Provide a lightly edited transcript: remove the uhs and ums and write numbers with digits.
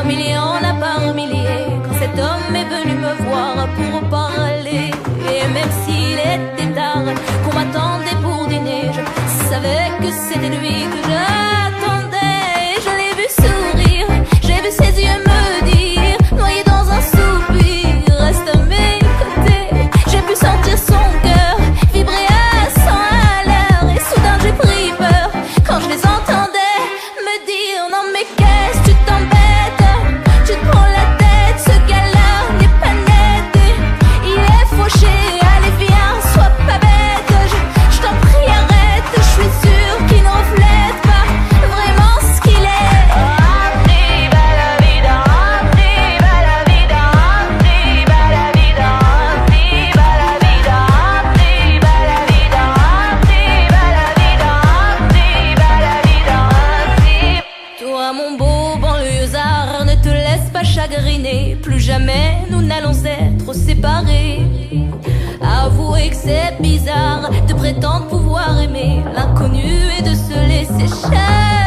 milliers en a par milliers. Quand cet homme est venu me voir pour parler, et même s'il était tard, qu'on m'attendait pour dîner, je savais que c'était lui que j'attendais. Je l'ai vu sourire, j'ai vu ses yeux me dire, noyé dans un soupir, reste à mes côtés. J'ai pu sentir son cœur vibrer à 100 à l'heure, et soudain j'ai pris peur quand je les entendais me dire: non mais qu'est-ce que tu t'embêtes, tu te prends la tête, ce gars-là n'est pas net, il est fauché, allez viens, sois pas bête, je t'en prie arrête, je suis sûre qu'il ne reflète pas vraiment ce qu'il est. Arriva la vida, arriva la vida, arriva la vida, arriva la vida, arriva la vida, arriva la vida, arriva la vida, arriva. Toi mon beau banlieusard, ne te laisse pas chagriner, plus jamais nous n'allons être séparés. Avouez que c'est bizarre de prétendre pouvoir aimer l'inconnu et de se laisser cher.